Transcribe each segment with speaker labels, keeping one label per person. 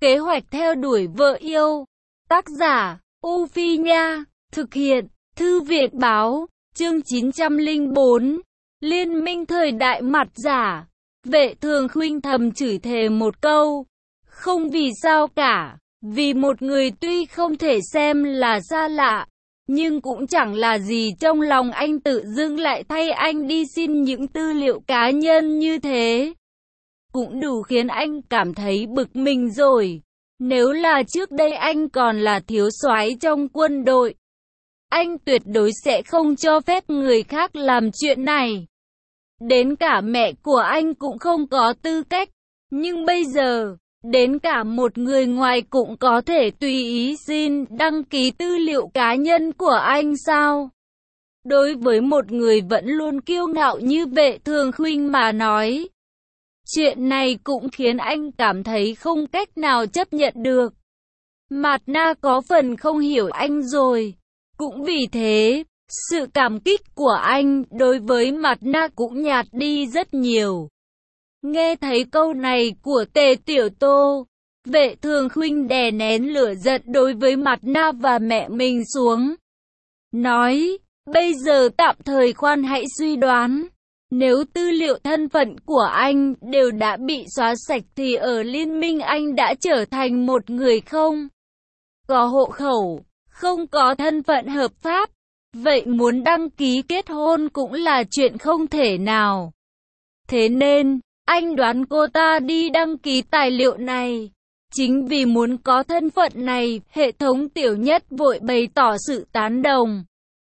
Speaker 1: Kế hoạch theo đuổi vợ yêu. Tác giả, U Phi Nha. Thực hiện, Thư viện Báo. Chương 904. Liên minh thời đại mặt giả. Vệ Thường Khuynh thầm chửi thề một câu. Không vì sao cả. Vì một người tuy không thể xem là xa lạ, nhưng cũng chẳng là gì trong lòng anh tự dưng lại thay anh đi xin những tư liệu cá nhân như thế. Cũng đủ khiến anh cảm thấy bực mình rồi. Nếu là trước đây anh còn là thiếu soái trong quân đội, anh tuyệt đối sẽ không cho phép người khác làm chuyện này. Đến cả mẹ của anh cũng không có tư cách. Nhưng bây giờ, đến cả một người ngoài cũng có thể tùy ý xin đăng ký tư liệu cá nhân của anh sao? Đối với một người vẫn luôn kiêu ngạo như Vệ Thường Khuynh mà nói, chuyện này cũng khiến anh cảm thấy không cách nào chấp nhận được. Mạt Na có phần không hiểu anh rồi. Cũng vì thế, sự cảm kích của anh đối với Mạt Na cũng nhạt đi rất nhiều. Nghe thấy câu này của Tề Tiểu Tô, Vệ Thường Khuynh đè nén lửa giận đối với Mạt Na và mẹ mình xuống. Nói, bây giờ tạm thời khoan hãy suy đoán. Nếu tư liệu thân phận của anh đều đã bị xóa sạch thì ở liên minh anh đã trở thành một người không có hộ khẩu, không có thân phận hợp pháp. Vậy muốn đăng ký kết hôn cũng là chuyện không thể nào. Thế nên, anh đoán cô ta đi đăng ký tài liệu này. Chính vì muốn có thân phận này, hệ thống Tiểu Nhất vội bày tỏ sự tán đồng.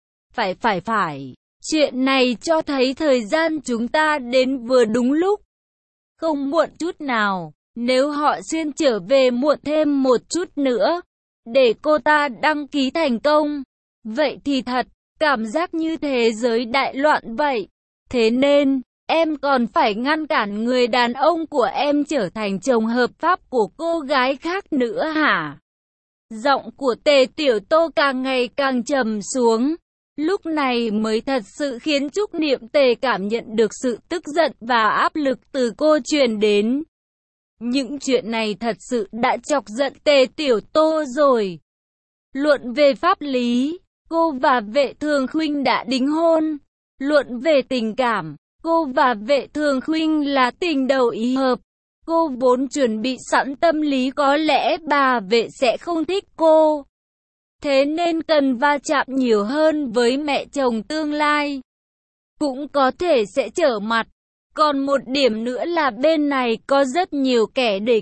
Speaker 1: Phải. Chuyện này cho thấy thời gian chúng ta đến vừa đúng lúc. Không muộn chút nào, nếu họ xuyên trở về muộn thêm một chút nữa, để cô ta đăng ký thành công. Vậy thì thật, cảm giác như thế giới đại loạn vậy. Thế nên, em còn phải ngăn cản người đàn ông của em trở thành chồng hợp pháp của cô gái khác nữa hả? Giọng của Tề Tiểu Tô càng ngày càng trầm xuống. Lúc này mới thật sự khiến Trúc Niệm Tề cảm nhận được sự tức giận và áp lực từ cô truyền đến. Những chuyện này thật sự đã chọc giận Tề Tiểu Tô rồi. Luận về pháp lý, cô và Vệ Thường Khuynh đã đính hôn. Luận về tình cảm, cô và Vệ Thường Khuynh là tình đầu ý hợp. Cô vốn chuẩn bị sẵn tâm lý có lẽ bà Vệ sẽ không thích cô. Thế nên cần va chạm nhiều hơn với mẹ chồng tương lai. Cũng có thể sẽ trở mặt. Còn một điểm nữa là bên này có rất nhiều kẻ địch.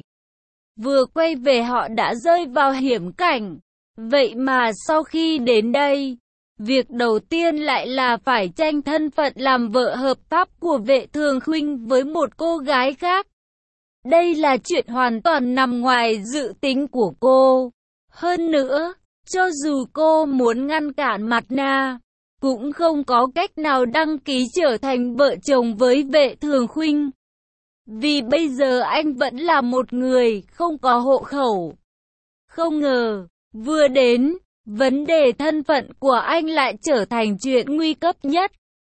Speaker 1: Vừa quay về họ đã rơi vào hiểm cảnh. Vậy mà sau khi đến đây, việc đầu tiên lại là phải tranh thân phận làm vợ hợp pháp của Vệ Thường Khuynh với một cô gái khác. Đây là chuyện hoàn toàn nằm ngoài dự tính của cô. Hơn nữa, cho dù cô muốn ngăn cản Mạt Na, cũng không có cách nào đăng ký trở thành vợ chồng với Vệ Thường Khuynh. Vì bây giờ anh vẫn là một người không có hộ khẩu. Không ngờ, vừa đến, vấn đề thân phận của anh lại trở thành chuyện nguy cấp nhất.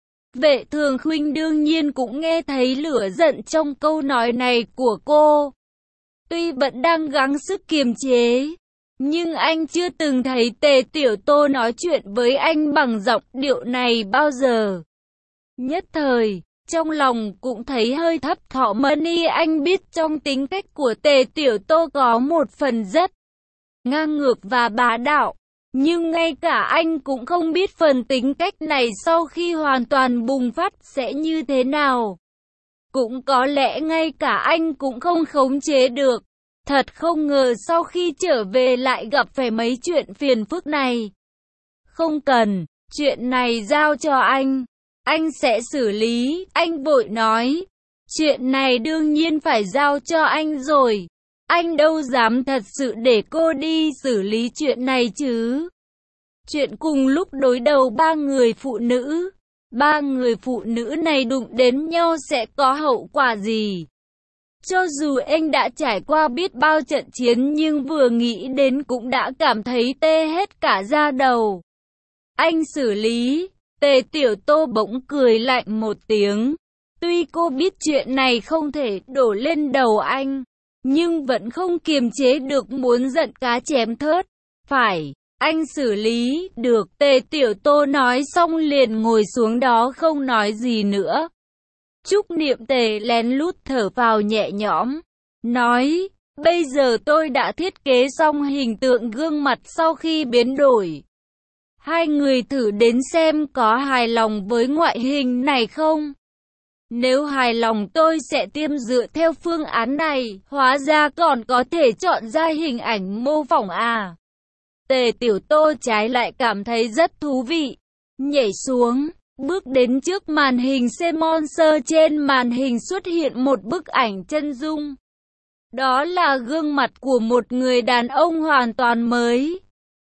Speaker 1: Vệ Thường Khuynh đương nhiên cũng nghe thấy lửa giận trong câu nói này của cô. Tuy vẫn đang gắng sức kiềm chế, nhưng anh chưa từng thấy Tề Tiểu Tô nói chuyện với anh bằng giọng điệu này bao giờ. Nhất thời, trong lòng cũng thấy hơi thấp thỏm. Anh biết trong tính cách của Tề Tiểu Tô có một phần rất ngang ngược và bá đạo. Nhưng ngay cả anh cũng không biết phần tính cách này sau khi hoàn toàn bùng phát sẽ như thế nào. Cũng có lẽ ngay cả anh cũng không khống chế được. Thật không ngờ sau khi trở về lại gặp phải mấy chuyện phiền phức này. Không cần, chuyện này giao cho anh sẽ xử lý, anh vội nói. Chuyện này đương nhiên phải giao cho anh rồi. Anh đâu dám thật sự để cô đi xử lý chuyện này chứ. Chuyện cùng lúc đối đầu ba người phụ nữ. Ba người phụ nữ này đụng đến nhau sẽ có hậu quả gì? Cho dù anh đã trải qua biết bao trận chiến nhưng vừa nghĩ đến cũng đã cảm thấy tê hết cả da đầu. Anh xử lý. Tề Tiểu Tô bỗng cười lạnh một tiếng. Tuy cô biết chuyện này không thể đổ lên đầu anh, nhưng vẫn không kiềm chế được muốn giận cá chém thớt. Phải, anh xử lý, được. Tề Tiểu Tô nói xong liền ngồi xuống đó không nói gì nữa. Trúc Niệm Tề lén lút thở vào nhẹ nhõm, nói, bây giờ tôi đã thiết kế xong hình tượng gương mặt sau khi biến đổi. Hai người thử đến xem có hài lòng với ngoại hình này không? Nếu hài lòng tôi sẽ tiêm dựa theo phương án này, hóa ra còn có thể chọn ra hình ảnh mô phỏng à. Tề Tiểu Tô trái lại cảm thấy rất thú vị, nhảy xuống, bước đến trước màn hình Monster. Trên màn hình xuất hiện một bức ảnh chân dung. Đó là gương mặt của một người đàn ông hoàn toàn mới.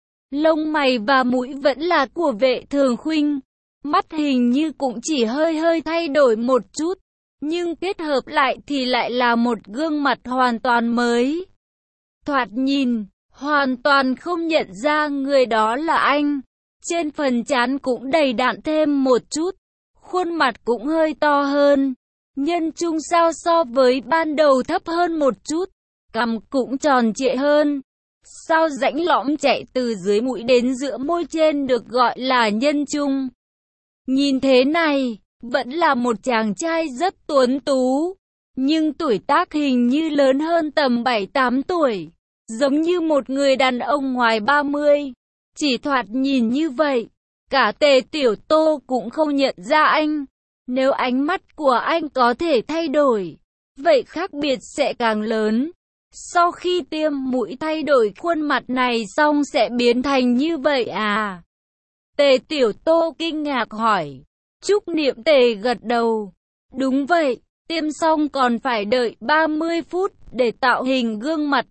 Speaker 1: Lông mày và mũi vẫn là của Vệ Thường Khuynh. Mắt hình như cũng chỉ hơi thay đổi một chút, nhưng kết hợp lại thì lại là một gương mặt hoàn toàn mới. Thoạt nhìn, hoàn toàn không nhận ra người đó là anh. Trên phần trán cũng đầy đặn thêm một chút, khuôn mặt cũng hơi to hơn. Nhân trung sao so với ban đầu thấp hơn một chút, cằm cũng tròn trịa hơn. Sao rãnh lõm chạy từ dưới mũi đến giữa môi trên được gọi là nhân trung. Nhìn thế này, vẫn là một chàng trai rất tuấn tú, nhưng tuổi tác hình như lớn hơn tầm 7-8 tuổi, giống như một người đàn ông ngoài 30. Chỉ thoạt nhìn như vậy, cả Tề Tiểu Tô cũng không nhận ra anh. Nếu ánh mắt của anh có thể thay đổi, vậy khác biệt sẽ càng lớn. Sau khi tiêm mũi thay đổi khuôn mặt này xong sẽ biến thành như vậy à? Tề Tiểu Tô kinh ngạc hỏi. Trúc Niệm Tề gật đầu. Đúng vậy, tiêm xong còn phải đợi 30 phút để tạo hình gương mặt.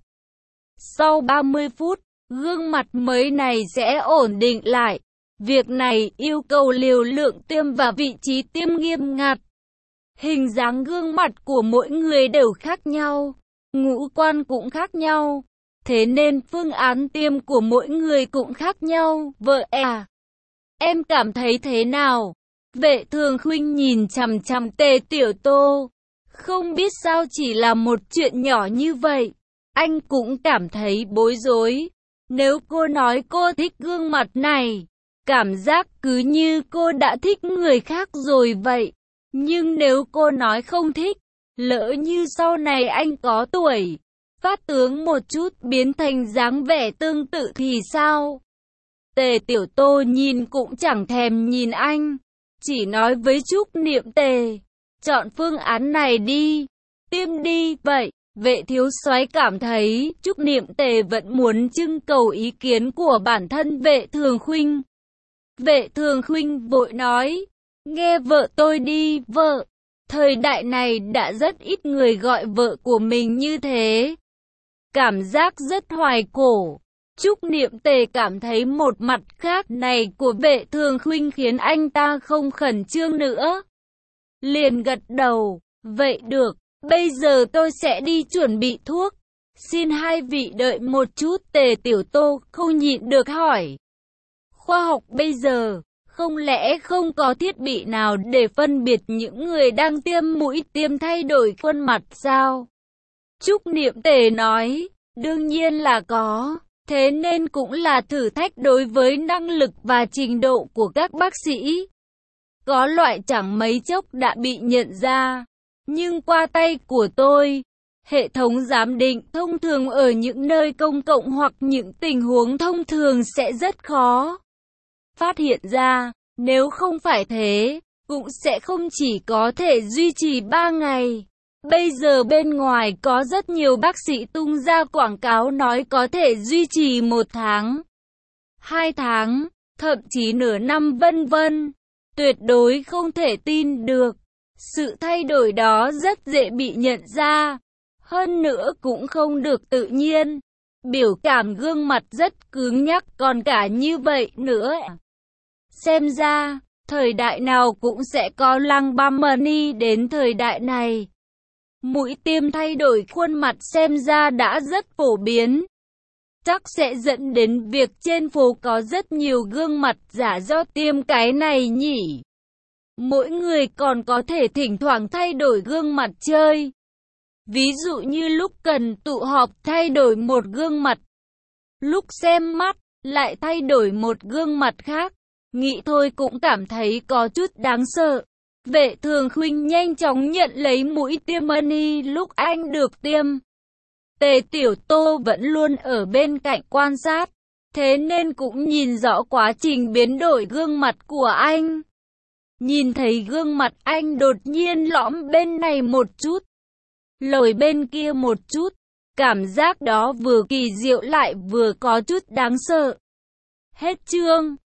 Speaker 1: Sau 30 phút, gương mặt mới này sẽ ổn định lại. Việc này yêu cầu liều lượng tiêm và vị trí tiêm nghiêm ngặt. Hình dáng gương mặt của mỗi người đều khác nhau, ngũ quan cũng khác nhau, thế nên phương án tiêm của mỗi người cũng khác nhau. Vợ à, em cảm thấy thế nào? Vệ Thường Khuynh nhìn chằm chằm Tề Tiểu Tô, không biết sao chỉ là một chuyện nhỏ như vậy, anh cũng cảm thấy bối rối. Nếu cô nói cô thích gương mặt này, cảm giác cứ như cô đã thích người khác rồi vậy. Nhưng nếu cô nói không thích, lỡ như sau này anh có tuổi, phát tướng một chút biến thành dáng vẻ tương tự thì sao? Tề Tiểu Tô nhìn cũng chẳng thèm nhìn anh, chỉ nói với Trúc Niệm Tề, chọn phương án này đi, tiêm đi. Vậy, Vệ thiếu soái cảm thấy Trúc Niệm Tề vẫn muốn trưng cầu ý kiến của bản thân Vệ Thường Khuynh. Vệ Thường Khuynh vội nói, nghe vợ tôi đi, vợ. Thời đại này đã rất ít người gọi vợ của mình như thế. Cảm giác rất hoài cổ. Trúc Niệm Tề cảm thấy một mặt khác này của Vệ Thường Khuynh khiến anh ta không khẩn trương nữa. Liền gật đầu, vậy được, bây giờ tôi sẽ đi chuẩn bị thuốc. Xin hai vị đợi một chút. Tề Tiểu Tô không nhịn được hỏi. Khoa học bây giờ, không lẽ không có thiết bị nào để phân biệt những người đang tiêm mũi tiêm thay đổi khuôn mặt sao? Trúc Niệm Tề nói, đương nhiên là có, thế nên cũng là thử thách đối với năng lực và trình độ của các bác sĩ. Có loại chẳng mấy chốc đã bị nhận ra, nhưng qua tay của tôi, hệ thống giám định thông thường ở những nơi công cộng hoặc những tình huống thông thường sẽ rất khó phát hiện ra. Nếu không phải thế, cũng sẽ không chỉ có thể duy trì 3 ngày. Bây giờ bên ngoài có rất nhiều bác sĩ tung ra quảng cáo nói có thể duy trì 1 tháng, 2 tháng, thậm chí nửa năm vân vân. Tuyệt đối không thể tin được. Sự thay đổi đó rất dễ bị nhận ra. Hơn nữa cũng không được tự nhiên. Biểu cảm gương mặt rất cứng nhắc còn cả như vậy nữa. Xem ra, thời đại nào cũng sẽ có lăng băm money đến thời đại này. Mũi tiêm thay đổi khuôn mặt xem ra đã rất phổ biến. Chắc sẽ dẫn đến việc trên phố có rất nhiều gương mặt giả do tiêm cái này nhỉ. Mỗi người còn có thể thỉnh thoảng thay đổi gương mặt chơi. Ví dụ như lúc cần tụ họp thay đổi một gương mặt, lúc xem mắt lại thay đổi một gương mặt khác. Nghĩ thôi cũng cảm thấy có chút đáng sợ. Vệ Thường Khuynh nhanh chóng nhận lấy mũi tiêm money lúc anh được tiêm. Tề Tiểu Tô vẫn luôn ở bên cạnh quan sát, thế nên cũng nhìn rõ quá trình biến đổi gương mặt của anh. Nhìn thấy gương mặt anh đột nhiên lõm bên này một chút, lồi bên kia một chút. Cảm giác đó vừa kỳ diệu lại vừa có chút đáng sợ. Hết chương.